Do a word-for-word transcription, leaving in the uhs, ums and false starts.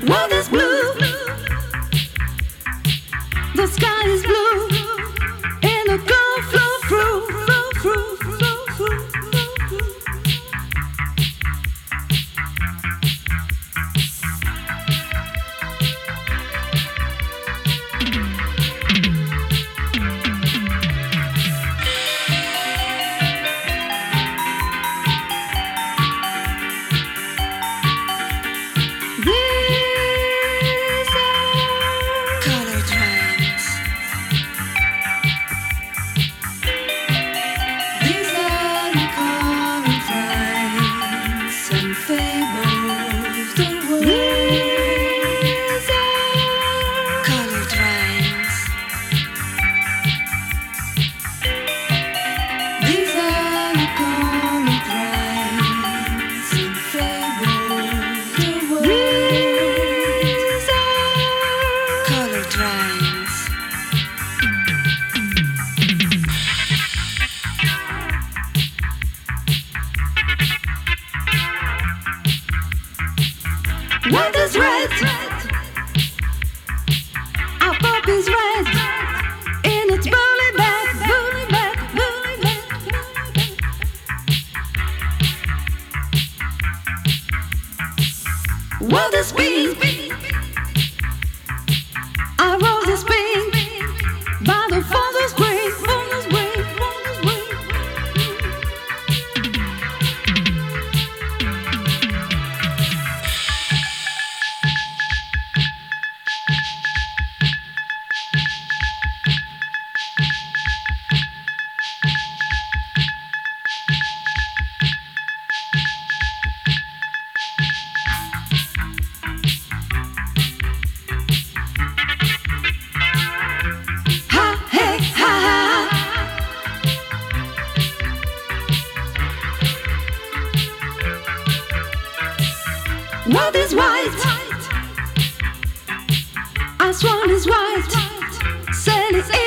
World is blue. The sky is blue. And the gold flow through, flow through, flow through, flow through. What is red? Our pop is red. And it's burning back, burning back, burning back, burning back. What is pink? Our rose is pink. By the father's grave, father's grave, father's grave. What is white? Our swan is white. Sailing